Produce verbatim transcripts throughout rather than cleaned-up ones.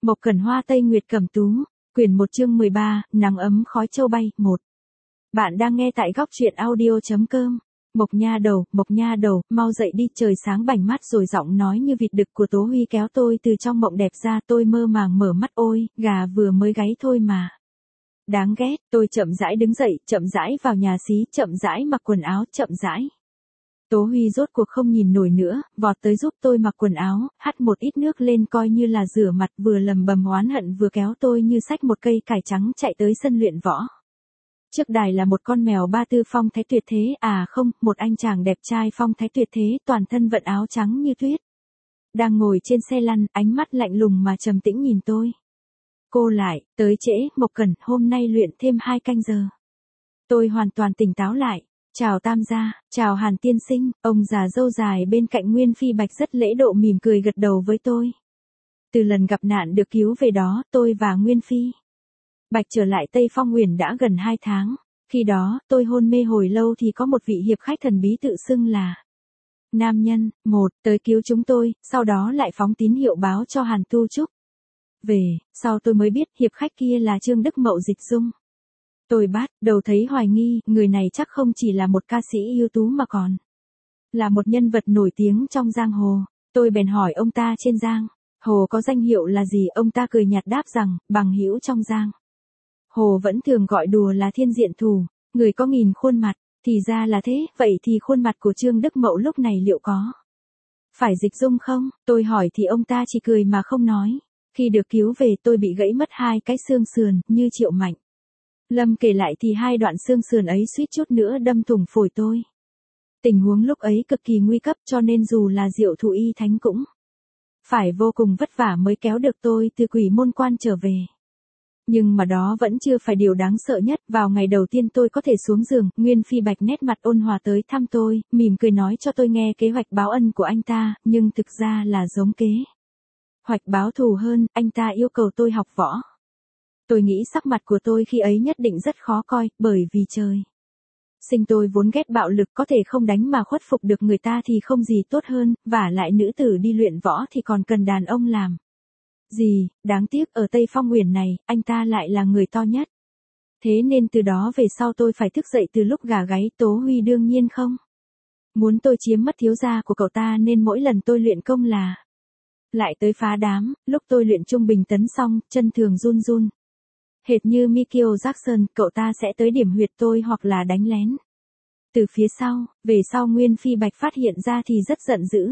Mộc Cẩn Hoa Tây Nguyệt Cẩm Tú, quyển một chương mười ba, nắng ấm khói châu bay, một. Bạn đang nghe tại góc truyện audio chấm com. Mộc nha đầu, Mộc nha đầu, mau dậy đi, trời sáng bảnh mắt rồi giọng nói như vịt đực của Tố Huy kéo tôi từ trong mộng đẹp ra, tôi mơ màng mở mắt ôi, gà vừa mới gáy thôi mà. Đáng ghét, tôi chậm rãi đứng dậy, chậm rãi vào nhà xí, chậm rãi mặc quần áo, chậm rãi. Tố Huy rốt cuộc không nhìn nổi nữa, vọt tới giúp tôi mặc quần áo, hắt một ít nước lên coi như là rửa mặt, vừa lầm bầm oán hận vừa kéo tôi như xách một cây cải trắng chạy tới sân luyện võ. Trước đài là một con mèo ba tư phong thái tuyệt thế, à không, một anh chàng đẹp trai phong thái tuyệt thế, toàn thân vận áo trắng như tuyết. Đang ngồi trên xe lăn, ánh mắt lạnh lùng mà trầm tĩnh nhìn tôi. Cô lại, tới trễ, Mộc Cẩn, hôm nay luyện thêm hai canh giờ. Tôi hoàn toàn tỉnh táo lại. Chào Tam gia, chào Hàn tiên sinh, ông già râu dài bên cạnh Nguyên Phi Bạch rất lễ độ mỉm cười gật đầu với tôi. Từ lần gặp nạn được cứu về đó, tôi và Nguyên Phi Bạch trở lại Tây Phong Uyển đã gần hai tháng. Khi đó, tôi hôn mê hồi lâu thì có một vị hiệp khách thần bí tự xưng là nam nhân, một, tới cứu chúng tôi, sau đó lại phóng tín hiệu báo cho Hàn Tu Trúc về, sau tôi mới biết hiệp khách kia là Trương Đức Mậu Dịch Dung. Tôi bắt đầu thấy hoài nghi, người này chắc không chỉ là một ca sĩ ưu tú mà còn là một nhân vật nổi tiếng trong giang hồ. Tôi bèn hỏi ông ta trên giang hồ có danh hiệu là gì, ông ta cười nhạt đáp rằng, bằng hữu trong giang hồ vẫn thường gọi đùa là thiên diện thù, người có nghìn khuôn mặt, thì ra là thế, vậy thì khuôn mặt của Trương Đức Mậu lúc này liệu có phải Dịch Dung không? Tôi hỏi thì ông ta chỉ cười mà không nói. Khi được cứu về tôi bị gãy mất hai cái xương sườn, như Triệu Mạnh Lâm kể lại thì hai đoạn xương sườn ấy suýt chút nữa đâm thủng phổi tôi. Tình huống lúc ấy cực kỳ nguy cấp cho nên dù là Diệu Thụ Y Thánh cũng phải vô cùng vất vả mới kéo được tôi từ Quỷ Môn Quan trở về. Nhưng mà đó vẫn chưa phải điều đáng sợ nhất, vào ngày đầu tiên tôi có thể xuống giường, Nguyên Phi Bạch nét mặt ôn hòa tới thăm tôi, mỉm cười nói cho tôi nghe kế hoạch báo ân của anh ta, nhưng thực ra là giống kế hoạch báo thù hơn, anh ta yêu cầu tôi học võ. Tôi nghĩ sắc mặt của tôi khi ấy nhất định rất khó coi, bởi vì trời sinh tôi vốn ghét bạo lực, có thể không đánh mà khuất phục được người ta thì không gì tốt hơn, vả lại nữ tử đi luyện võ thì còn cần đàn ông làm gì, đáng tiếc ở Tây Phong Uyển này, anh ta lại là người to nhất. Thế nên từ đó về sau tôi phải thức dậy từ lúc gà gáy. Tố Huy đương nhiên không muốn tôi chiếm mất thiếu gia của cậu ta nên mỗi lần tôi luyện công là lại tới phá đám, lúc tôi luyện trung bình tấn xong, chân thường run run. Hệt như Michael Jackson, cậu ta sẽ tới điểm huyệt tôi hoặc là đánh lén từ phía sau. Về sau Nguyên Phi Bạch phát hiện ra thì rất giận dữ.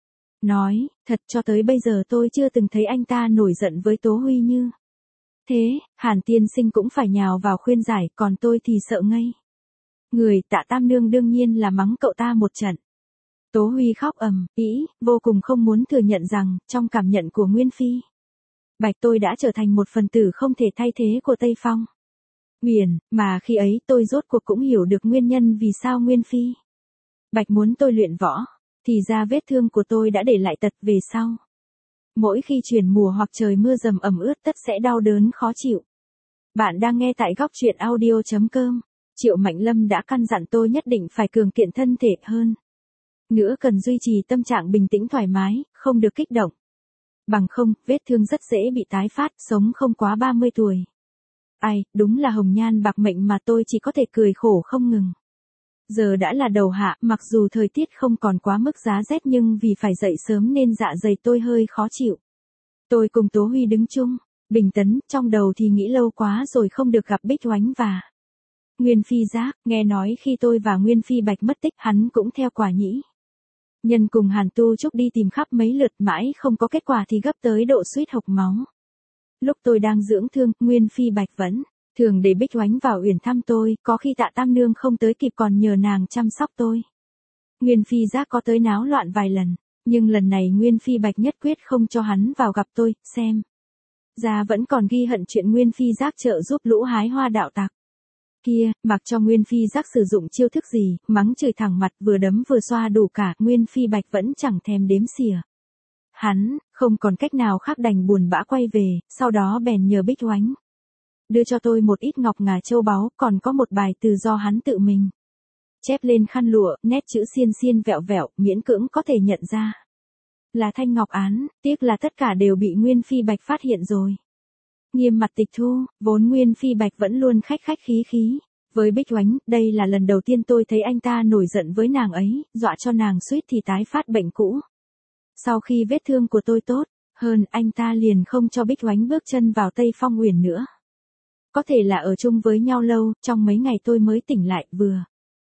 Nói, thật cho tới bây giờ tôi chưa từng thấy anh ta nổi giận với Tố Huy như thế. Hàn tiên sinh cũng phải nhào vào khuyên giải, còn tôi thì sợ ngây người. Tạ Tam Nương đương nhiên là mắng cậu ta một trận. Tố Huy khóc ầm ĩ, vô cùng không muốn thừa nhận rằng, trong cảm nhận của Nguyên Phi Bạch tôi đã trở thành một phần tử không thể thay thế của Tây Phong Uyển, mà khi ấy tôi rốt cuộc cũng hiểu được nguyên nhân vì sao Nguyên Phi Bạch muốn tôi luyện võ, thì ra vết thương của tôi đã để lại tật về sau. Mỗi khi chuyển mùa hoặc trời mưa dầm ẩm ướt tất sẽ đau đớn khó chịu. Bạn đang nghe tại góc truyện audio chấm com. Triệu Mạnh Lâm đã căn dặn tôi nhất định phải cường kiện thân thể hơn nữa, cần duy trì tâm trạng bình tĩnh thoải mái, không được kích động. Bằng không, vết thương rất dễ bị tái phát, sống không quá ba mươi tuổi. Ai, đúng là hồng nhan bạc mệnh mà tôi chỉ có thể cười khổ không ngừng. Giờ đã là đầu hạ, mặc dù thời tiết không còn quá mức giá rét nhưng vì phải dậy sớm nên dạ dày tôi hơi khó chịu. Tôi cùng Tố Huy đứng chung, bình tấn, trong đầu thì nghĩ lâu quá rồi không được gặp Bích Oánh và Nguyên Phi Giác, nghe nói khi tôi và Nguyên Phi Bạch mất tích hắn cũng theo quả nhĩ nhân cùng Hàn Tu Trúc đi tìm khắp mấy lượt mãi không có kết quả thì gấp tới độ suýt hộc máu. Lúc tôi đang dưỡng thương, Nguyên Phi Bạch vẫn thường để Bích Oánh vào Uyển thăm tôi, có khi Tạ Tam Nương không tới kịp còn nhờ nàng chăm sóc tôi. Nguyên Phi Giác có tới náo loạn vài lần, nhưng lần này Nguyên Phi Bạch nhất quyết không cho hắn vào gặp tôi, xem ra vẫn còn ghi hận chuyện Nguyên Phi Giác trợ giúp lũ hái hoa đạo tặc kia, mặc cho Nguyên Phi Giác sử dụng chiêu thức gì, mắng chửi thẳng mặt, vừa đấm vừa xoa đủ cả, Nguyên Phi Bạch vẫn chẳng thèm đếm xỉa. Hắn không còn cách nào khác đành buồn bã quay về, sau đó bèn nhờ Bích Oánh đưa cho tôi một ít ngọc ngà châu báu, còn có một bài từ do hắn tự mình chép lên khăn lụa, nét chữ xiên xiên vẹo vẹo, miễn cưỡng có thể nhận ra. Là thanh ngọc án, tiếc là tất cả đều bị Nguyên Phi Bạch phát hiện rồi. Nghiêm mặt tịch thu, vốn Nguyên Phi Bạch vẫn luôn khách khách khí khí. Với Bích Oánh, đây là lần đầu tiên tôi thấy anh ta nổi giận với nàng ấy, dọa cho nàng suýt thì tái phát bệnh cũ. Sau khi vết thương của tôi tốt hơn, anh ta liền không cho Bích Oánh bước chân vào Tây Phong Uyển nữa. Có thể là ở chung với nhau lâu, trong mấy ngày tôi mới tỉnh lại, vừa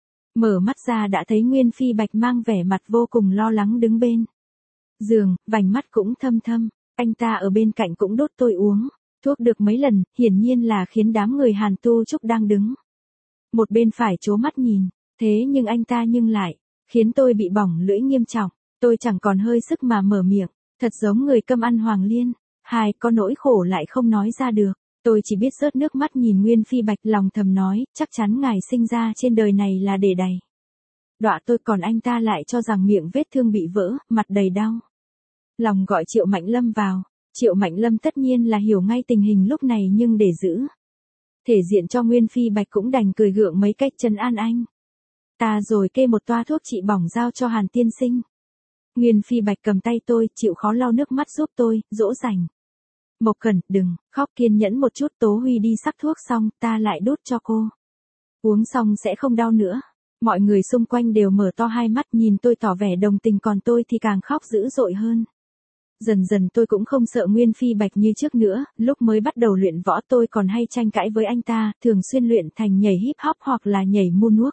mở mắt ra đã thấy Nguyên Phi Bạch mang vẻ mặt vô cùng lo lắng đứng bên giường, vành mắt cũng thâm thâm, anh ta ở bên cạnh cũng đốt tôi uống thuốc được mấy lần, hiển nhiên là khiến đám người Hàn Tu Trúc đang đứng một bên phải trố mắt nhìn, thế nhưng anh ta nhưng lại khiến tôi bị bỏng lưỡi nghiêm trọng, tôi chẳng còn hơi sức mà mở miệng, thật giống người câm ăn hoàng liên, hai có nỗi khổ lại không nói ra được. Tôi chỉ biết rớt nước mắt nhìn Nguyên Phi Bạch, lòng thầm nói, chắc chắn ngài sinh ra trên đời này là để đầy đọa tôi, còn anh ta lại cho rằng miệng vết thương bị vỡ, mặt đầy đau lòng gọi Triệu Mạnh Lâm vào. Triệu Mạnh Lâm tất nhiên là hiểu ngay tình hình lúc này, nhưng để giữ thể diện cho Nguyên Phi Bạch cũng đành cười gượng mấy cách trấn an anh ta, rồi kê một toa thuốc trị bỏng giao cho Hàn tiên sinh. Nguyên Phi Bạch cầm tay tôi, chịu khó lau nước mắt giúp tôi, dỗ dành. Mộc Cẩn, đừng khóc, kiên nhẫn một chút, Tố Huy đi sắc thuốc xong, ta lại đút cho cô. Uống xong sẽ không đau nữa. Mọi người xung quanh đều mở to hai mắt nhìn tôi tỏ vẻ đồng tình, còn tôi thì càng khóc dữ dội hơn. Dần dần tôi cũng không sợ Nguyên Phi Bạch như trước nữa, lúc mới bắt đầu luyện võ tôi còn hay tranh cãi với anh ta, thường xuyên luyện thành nhảy hip hop hoặc là nhảy moonwalk.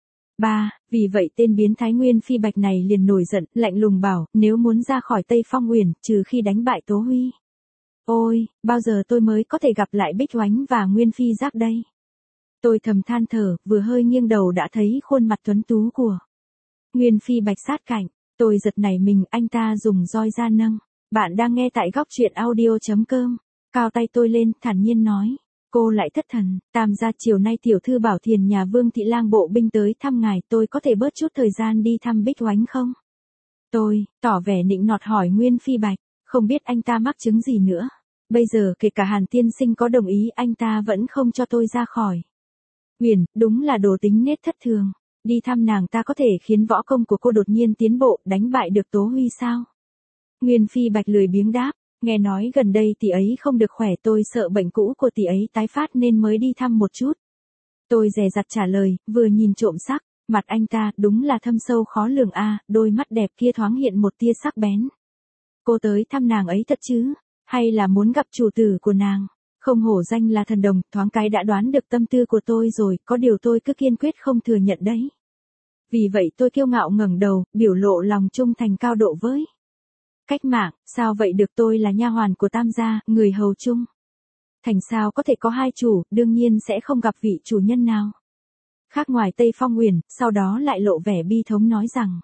Ba, vì vậy tên biến thái Nguyên Phi Bạch này liền nổi giận, lạnh lùng bảo, nếu muốn ra khỏi Tây Phong Uyển, trừ khi đánh bại Tố Huy. Ôi, bao giờ tôi mới có thể gặp lại Bích Oánh và Nguyên Phi Giác đây? Tôi thầm than thở, vừa hơi nghiêng đầu đã thấy khuôn mặt tuấn tú của Nguyên Phi Bạch sát cạnh. Tôi giật nảy mình, anh ta dùng roi ra nâng. Bạn đang nghe tại góc truyện audio.com. Cao tay tôi lên, thản nhiên nói. Cô lại thất thần, Tam gia chiều nay tiểu thư bảo Thiền nhà Vương Thị Lang bộ binh tới thăm ngài, tôi có thể bớt chút thời gian đi thăm Bích Oánh không? Tôi, tỏ vẻ nịnh nọt hỏi Nguyên Phi Bạch, không biết anh ta mắc chứng gì nữa. Bây giờ kể cả Hàn tiên sinh có đồng ý, anh ta vẫn không cho tôi ra khỏi Uyển, đúng là đồ tính nết thất thường. Đi thăm nàng ta có thể khiến võ công của cô đột nhiên tiến bộ, đánh bại được Tố Huy sao? Nguyên Phi Bạch lười biếng đáp, nghe nói gần đây tỷ ấy không được khỏe, tôi sợ bệnh cũ của tỷ ấy tái phát nên mới đi thăm một chút. Tôi dè dặt trả lời, vừa nhìn trộm sắc, mặt anh ta đúng là thâm sâu khó lường a, đôi mắt đẹp kia thoáng hiện một tia sắc bén. Cô tới thăm nàng ấy thật chứ, hay là muốn gặp chủ tử của nàng? Không hổ danh là thần đồng, thoáng cái đã đoán được tâm tư của tôi rồi, có điều tôi cứ kiên quyết không thừa nhận đấy. Vì vậy tôi kiêu ngạo ngẩng đầu, biểu lộ lòng trung thành cao độ với cách mạng. Sao vậy được, tôi là nha hoàn của Tam gia, người hầu chung thành sao có thể có hai chủ, đương nhiên sẽ không gặp vị chủ nhân nào khác ngoài Tây Phong Uyển. Sau đó lại lộ vẻ bi thống nói rằng,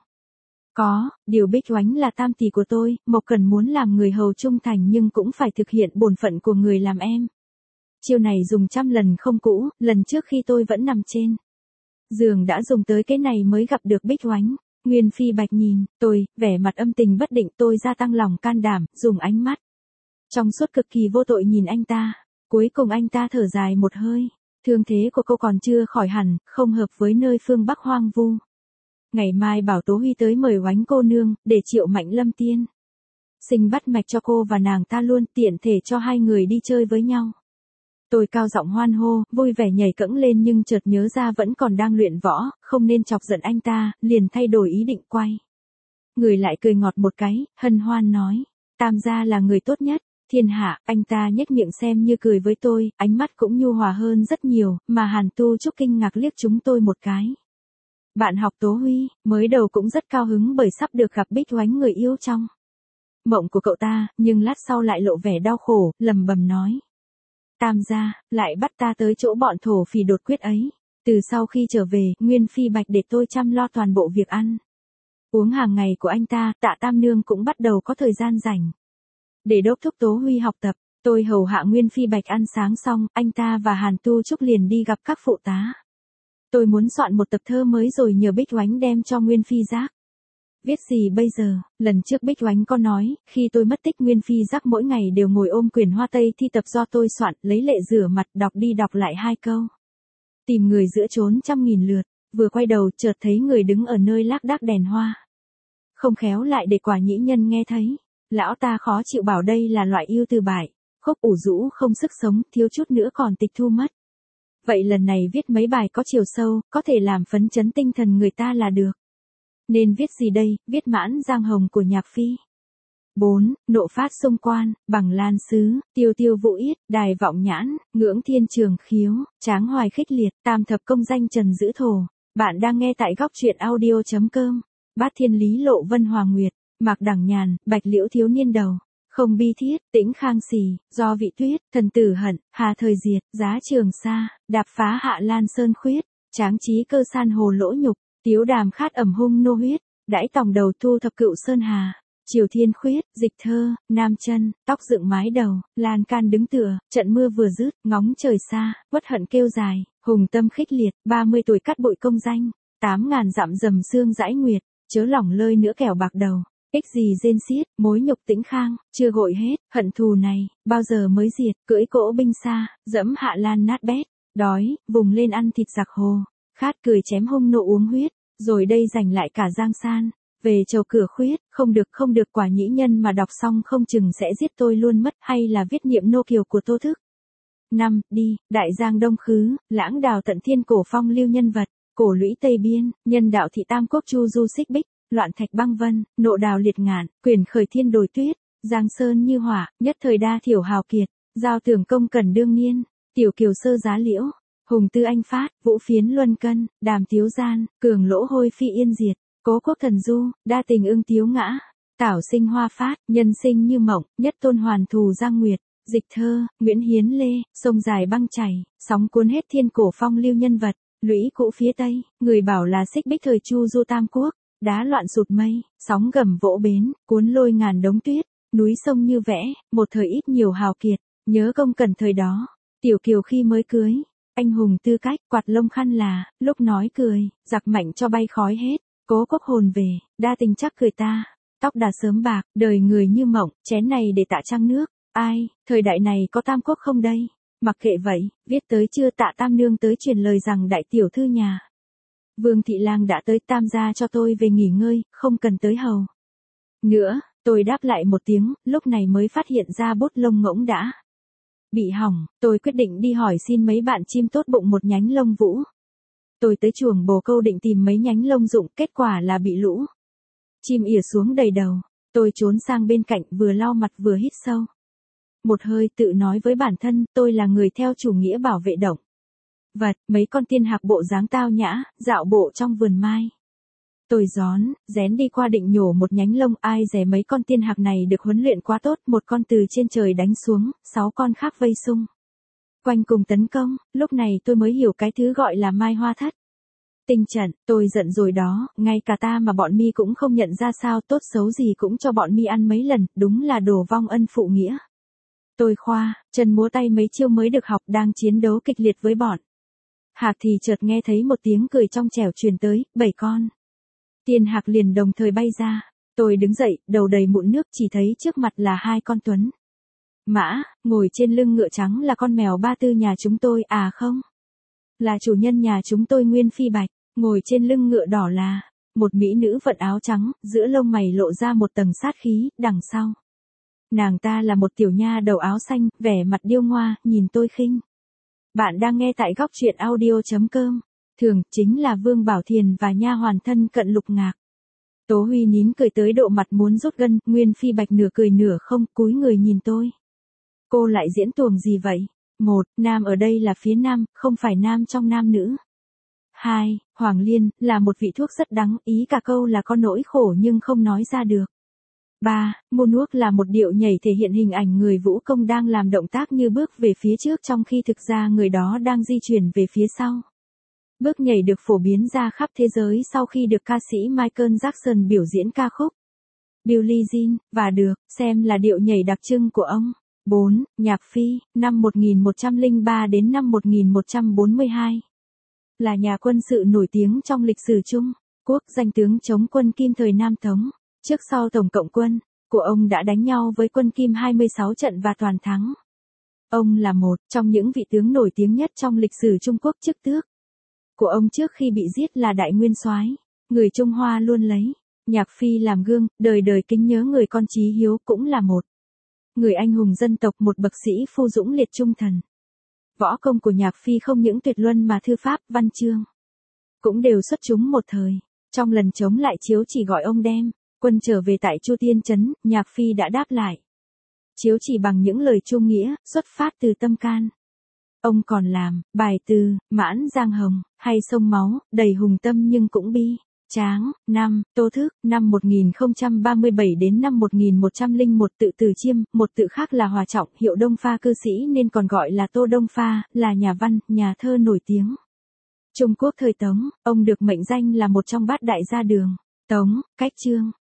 có, điều Bích Oánh là tam tỷ của tôi, Mộc Cẩn muốn làm người hầu trung thành nhưng cũng phải thực hiện bổn phận của người làm em. Chiêu này dùng trăm lần không cũ, lần trước khi tôi vẫn nằm trên giường đã dùng tới cái này mới gặp được Bích Oánh. Nguyên Phi Bạch nhìn tôi, vẻ mặt âm tình bất định, tôi gia tăng lòng can đảm, dùng ánh mắt trong suốt cực kỳ vô tội nhìn anh ta. Cuối cùng anh ta thở dài một hơi, thương thế của cô còn chưa khỏi hẳn, không hợp với nơi phương Bắc hoang vu. Ngày mai bảo Tố Huy tới mời Oánh cô nương, để Triệu Mạnh Lâm tiên sinh bắt mạch cho cô và nàng ta luôn, tiện thể cho hai người đi chơi với nhau. Tôi cao giọng hoan hô, vui vẻ nhảy cẫng lên, nhưng chợt nhớ ra vẫn còn đang luyện võ, không nên chọc giận anh ta, liền thay đổi ý định quay người lại cười ngọt một cái, hân hoan nói, Tam gia là người tốt nhất thiên hạ. Anh ta nhếch miệng xem như cười với tôi, ánh mắt cũng nhu hòa hơn rất nhiều, mà Hàn Tu Trúc kinh ngạc liếc chúng tôi một cái. Bạn học Tố Huy, mới đầu cũng rất cao hứng bởi sắp được gặp Bích Oánh, người yêu trong mộng của cậu ta, nhưng lát sau lại lộ vẻ đau khổ, lầm bầm nói. Tam gia, lại bắt ta tới chỗ bọn thổ phỉ đột quyết ấy. Từ sau khi trở về, Nguyên Phi Bạch để tôi chăm lo toàn bộ việc ăn uống hàng ngày của anh ta, Tạ Tam Nương cũng bắt đầu có thời gian rảnh để đốc thúc Tố Huy học tập. Tôi hầu hạ Nguyên Phi Bạch ăn sáng xong, anh ta và Hàn Tu Trúc liền đi gặp các phụ tá. Tôi muốn soạn một tập thơ mới rồi nhờ Bích Oánh đem cho Nguyên Phi Giác. Viết gì bây giờ? Lần trước Bích Oánh có nói, khi tôi mất tích Nguyên Phi Giác mỗi ngày đều ngồi ôm quyển Hoa Tây thi tập do tôi soạn, lấy lệ rửa mặt, đọc đi đọc lại hai câu. Tìm người giữa chốn trăm nghìn lượt, vừa quay đầu chợt thấy người đứng ở nơi lác đác đèn hoa. không khéo lại để quả nhĩ nhân nghe thấy. Lão ta khó chịu bảo đây là loại yêu từ bại, khúc ủ rũ không sức sống, thiếu chút nữa còn tịch thu mất. Vậy lần này viết mấy bài có chiều sâu, có thể làm phấn chấn tinh thần người ta là được. Nên viết gì đây, viết Mãn Giang Hồng của Nhạc Phi. bốn. Nộ phát xung quan, bằng lan sứ, tiêu tiêu vũ yết, đài vọng nhãn, ngưỡng thiên trường khiếu, tráng hoài khích liệt, tam thập công danh trần giữ thổ. Bạn đang nghe tại góc truyện audio.com. Bát thiên lý lộ vân hoàng nguyệt, mạc đẳng nhàn, bạch liễu thiếu niên đầu. Không bi thiết, tĩnh khang xì, do vị tuyết, thần tử hận, hà thời diệt, giá trường sa, đạp phá hạ lan sơn khuyết, tráng trí cơ san hồ lỗ nhục, tiếu đàm khát ẩm hung nô huyết, đãi tòng đầu thu thập cựu sơn hà. Triều thiên khuyết, dịch thơ, nam chân, tóc dựng mái đầu, lan can đứng tựa, trận mưa vừa dứt, ngóng trời xa, bất hận kêu dài, hùng tâm khích liệt, ba mươi tuổi cắt bụi công danh, tám ngàn dặm dầm xương dãi nguyệt, chớ lỏng lơi nữa kẻo bạc đầu. Ích gì rên xiết, mối nhục tĩnh khang, chưa gội hết, hận thù này, bao giờ mới diệt, cưỡi cỗ binh xa, dẫm hạ lan nát bét, đói, vùng lên ăn thịt giặc hồ, khát cười chém hung nộ uống huyết, rồi đây giành lại cả giang san, về chầu cửa khuyết, không được không được quả nhĩ nhân mà đọc xong không chừng sẽ giết tôi luôn mất, hay là viết niệm nô kiều của Tô Thức. năm. Đi, đại giang đông khứ, lãng đào tận thiên cổ phong lưu nhân vật, cổ lũy tây biên, nhân đạo thị tam quốc chu du xích bích. Loạn thạch băng vân, nộ đào liệt ngạn, quyền khởi thiên đồi tuyết, giang sơn như hỏa, nhất thời đa thiểu hào kiệt, giao tưởng công cần đương niên, tiểu kiều sơ giá liễu, hùng tư anh phát, vũ phiến luân cân, đàm tiếu gian, cường lỗ hôi phi yên diệt, cố quốc thần du, đa tình ưng tiếu ngã, tảo sinh hoa phát, nhân sinh như mộng, nhất tôn hoàn thù giang nguyệt, dịch thơ, Nguyễn Hiến Lê, sông dài băng chảy, sóng cuốn hết thiên cổ phong lưu nhân vật, lũy cũ phía tây, người bảo là xích bích thời chu du tam quốc. Đá loạn sụt mây, sóng gầm vỗ bến, cuốn lôi ngàn đống tuyết, núi sông như vẽ, một thời ít nhiều hào kiệt, nhớ công cần thời đó, tiểu kiều khi mới cưới, anh hùng tư cách, quạt lông khăn là, lúc nói cười, giặc mạnh cho bay khói hết, cố quốc hồn về, đa tình chắc cười ta, tóc đã sớm bạc, đời người như mộng, chén này để tạ trăng nước, ai, thời đại này có tam quốc không đây, mặc kệ vậy, viết tới chưa tạ tam nương tới truyền lời rằng đại tiểu thư nhà. Vương Thị Lang đã tới tam gia cho tôi về nghỉ ngơi, không cần tới hầu. Nữa, tôi đáp lại một tiếng, lúc này mới phát hiện ra bút lông ngỗng đã bị hỏng, tôi quyết định đi hỏi xin mấy bạn chim tốt bụng một nhánh lông vũ. Tôi tới chuồng bồ câu định tìm mấy nhánh lông dụng, kết quả là bị lũ chim ỉa xuống đầy đầu. Tôi trốn sang bên cạnh vừa lau mặt vừa hít sâu một hơi, tự nói với bản thân, tôi là người theo chủ nghĩa bảo vệ động vật, mấy con tiên hạc bộ dáng tao nhã, dạo bộ trong vườn mai. Tôi gión, rén đi qua định nhổ một nhánh lông, ai dè mấy con tiên hạc này được huấn luyện quá tốt, một con từ trên trời đánh xuống, sáu con khác vây xung quanh cùng tấn công, lúc này tôi mới hiểu cái thứ gọi là mai hoa thất. Tinh trận, tôi giận rồi đó, ngay cả ta mà bọn mi cũng không nhận ra sao, tốt xấu gì cũng cho bọn mi ăn mấy lần, đúng là đồ vong ân phụ nghĩa. Tôi khoa, chân múa tay mấy chiêu mới được học, đang chiến đấu kịch liệt với bọn hạc thì chợt nghe thấy một tiếng cười trong trẻo truyền tới, bảy con tiên hạc liền đồng thời bay ra. Tôi đứng dậy, đầu đầy mụn nước, chỉ thấy trước mặt là hai con tuấn mã, ngồi trên lưng ngựa trắng là con mèo Ba Tư nhà chúng tôi, à không, là chủ nhân nhà chúng tôi Nguyên Phi Bạch, ngồi trên lưng ngựa đỏ là một mỹ nữ vận áo trắng, giữa lông mày lộ ra một tầng sát khí, đằng sau nàng ta là một tiểu nha đầu áo xanh, vẻ mặt điêu ngoa, nhìn tôi khinh. Bạn đang nghe tại góc truyện audio.com. Thường, chính là Vương Bảo Thiền và nha hoàn thân cận Lục Ngạc. Tố Huy nín cười tới độ mặt muốn rút gân, Nguyên Phi Bạch nửa cười nửa không, cúi người nhìn tôi. Cô lại diễn tuồng gì vậy? Một, nam ở đây là phía nam, không phải nam trong nam nữ. Hai, Hoàng Liên, là một vị thuốc rất đắng, ý cả câu là có nỗi khổ nhưng không nói ra được. Ba, Moonwalk là một điệu nhảy thể hiện hình ảnh người vũ công đang làm động tác như bước về phía trước trong khi thực ra người đó đang di chuyển về phía sau. Bước nhảy được phổ biến ra khắp thế giới sau khi được ca sĩ Michael Jackson biểu diễn ca khúc Billie Jean, và được xem là điệu nhảy đặc trưng của ông. Bốn, Nhạc Phi, năm một nghìn một trăm lẻ ba đến năm một nghìn một trăm bốn mươi hai. Là nhà quân sự nổi tiếng trong lịch sử Trung Quốc, danh tướng chống quân Kim thời Nam Tống. Trước sau tổng cộng quân của ông đã đánh nhau với quân Kim hai mươi sáu trận và toàn thắng. Ông là một trong những vị tướng nổi tiếng nhất trong lịch sử Trung Quốc. Chức tước của ông trước khi bị giết là Đại Nguyên Soái. Người Trung Hoa luôn lấy Nhạc Phi làm gương, đời đời kính nhớ người con chí hiếu cũng là một người anh hùng dân tộc, một bậc sĩ phu dũng liệt trung thần. Võ công của Nhạc Phi không những tuyệt luân mà thư pháp, văn chương cũng đều xuất chúng một thời. Trong lần chống lại Chiếu Chỉ gọi ông đem quân trở về tại Chu Tiên Trấn, Nhạc Phi đã đáp lại Chiếu Chỉ bằng những lời trung nghĩa, xuất phát từ tâm can. Ông còn làm bài từ Mãn Giang Hồng, hay sông máu, đầy hùng tâm nhưng cũng bi tráng. Năm, Tô Thức, năm một nghìn không trăm ba mươi bảy đến năm một nghìn một trăm lẻ một, tự Từ Chiêm, một tự khác là Hòa Trọng, hiệu Đông Pha cư sĩ nên còn gọi là Tô Đông Pha, là nhà văn, nhà thơ nổi tiếng Trung Quốc thời Tống. Ông được mệnh danh là một trong bát đại gia đường Tống. Cách chương